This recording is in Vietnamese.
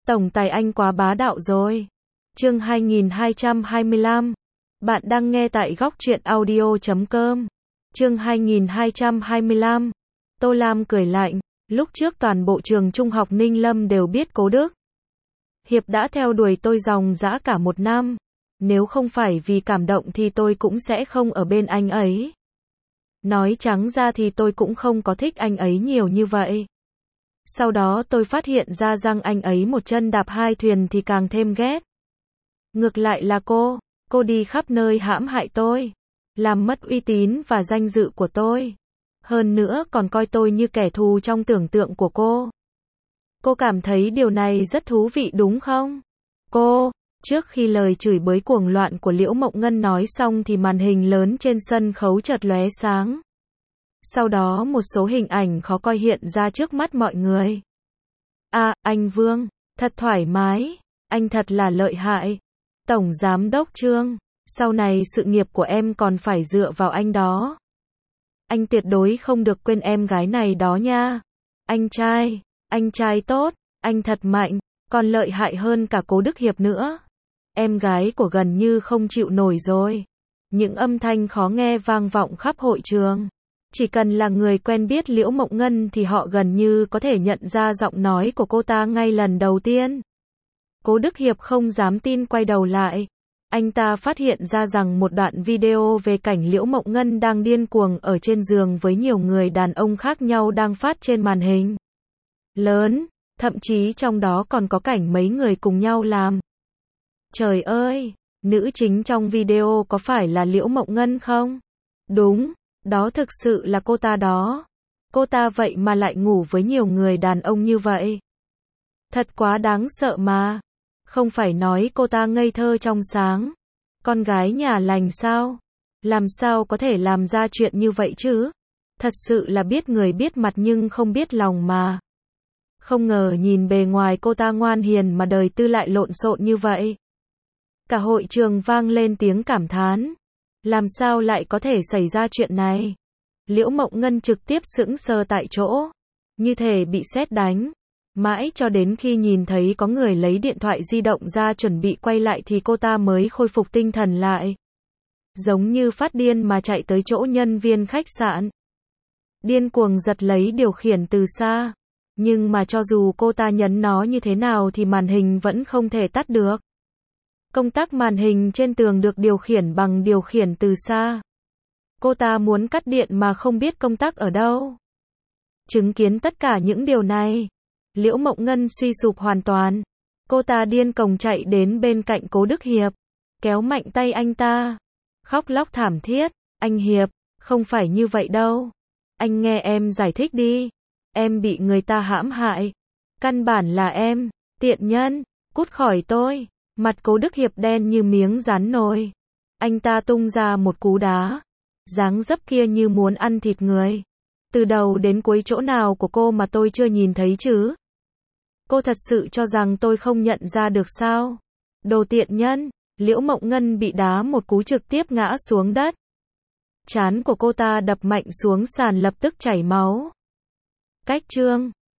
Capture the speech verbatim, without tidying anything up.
Tổng tài anh quá bá đạo rồi. Chương hai nghìn hai trăm hai mươi lăm. Bạn đang nghe tại góc truyện audio chấm com. Chương hai nghìn hai trăm hai mươi lăm. Tô Lam cười lạnh, lúc trước toàn bộ trường trung học Ninh Lâm đều biết Cố Đức Hiệp đã theo đuổi tôi dòng dã cả một năm. Nếu không phải vì cảm động thì tôi cũng sẽ không ở bên anh ấy. Nói trắng ra thì tôi cũng không có thích anh ấy nhiều như vậy. Sau đó tôi phát hiện ra rằng anh ấy một chân đạp hai thuyền thì càng thêm ghét. Ngược lại là cô, cô đi khắp nơi hãm hại tôi, làm mất uy tín và danh dự của tôi. Hơn nữa còn coi tôi như kẻ thù trong tưởng tượng của cô. Cô cảm thấy điều này rất thú vị đúng không? Cô, trước khi lời chửi bới cuồng loạn của Liễu Mộng Ngân nói xong thì màn hình lớn trên sân khấu chợt lóe sáng. Sau đó một số hình ảnh khó coi hiện ra trước mắt mọi người. À, anh Vương, thật thoải mái, anh thật là lợi hại. Tổng Giám đốc Trương, sau này sự nghiệp của em còn phải dựa vào anh đó. Anh tuyệt đối không được quên em gái này đó nha. Anh trai, anh trai tốt, anh thật mạnh, còn lợi hại hơn cả Cố Đức Hiệp nữa. Em gái của gần như không chịu nổi rồi. Những âm thanh khó nghe vang vọng khắp hội trường. Chỉ cần là người quen biết Liễu Mộng Ngân thì họ gần như có thể nhận ra giọng nói của cô ta ngay lần đầu tiên. Cố Đức Hiệp không dám tin quay đầu lại. Anh ta phát hiện ra rằng một đoạn video về cảnh Liễu Mộng Ngân đang điên cuồng ở trên giường với nhiều người đàn ông khác nhau đang phát trên màn hình lớn, thậm chí trong đó còn có cảnh mấy người cùng nhau làm. Trời ơi, nữ chính trong video có phải là Liễu Mộng Ngân không? Đúng, đó thực sự là cô ta đó. Cô ta vậy mà lại ngủ với nhiều người đàn ông như vậy. Thật quá đáng sợ mà. Không phải nói cô ta ngây thơ trong sáng. Con gái nhà lành sao? Làm sao có thể làm ra chuyện như vậy chứ? Thật sự là biết người biết mặt nhưng không biết lòng mà. Không ngờ nhìn bề ngoài cô ta ngoan hiền mà đời tư lại lộn xộn như vậy. Cả hội trường vang lên tiếng cảm thán. Làm sao lại có thể xảy ra chuyện này? Liễu Mộng Ngân trực tiếp sững sờ tại chỗ, như thể bị sét đánh. Mãi cho đến khi nhìn thấy có người lấy điện thoại di động ra chuẩn bị quay lại thì cô ta mới khôi phục tinh thần lại. Giống như phát điên mà chạy tới chỗ nhân viên khách sạn. Điên cuồng giật lấy điều khiển từ xa. Nhưng mà cho dù cô ta nhấn nó như thế nào thì màn hình vẫn không thể tắt được. Công tắc màn hình trên tường được điều khiển bằng điều khiển từ xa. Cô ta muốn cắt điện mà không biết công tắc ở đâu. Chứng kiến tất cả những điều này, Liễu Mộng Ngân suy sụp hoàn toàn. Cô ta điên cuồng chạy đến bên cạnh Cố Đức Hiệp, kéo mạnh tay anh ta, khóc lóc thảm thiết. Anh Hiệp, không phải như vậy đâu. Anh nghe em giải thích đi. Em bị người ta hãm hại. Căn bản là em, tiện nhân, cút khỏi tôi. Mặt Cố Đức Hiệp đen như miếng rán nồi. Anh ta tung ra một cú đá. Dáng dấp kia như muốn ăn thịt người. Từ đầu đến cuối chỗ nào của cô mà tôi chưa nhìn thấy chứ? Cô thật sự cho rằng tôi không nhận ra được sao? Đồ tiện nhân. Liễu Mộng Ngân bị đá một cú trực tiếp ngã xuống đất. Trán của cô ta đập mạnh xuống sàn lập tức chảy máu. Cách chương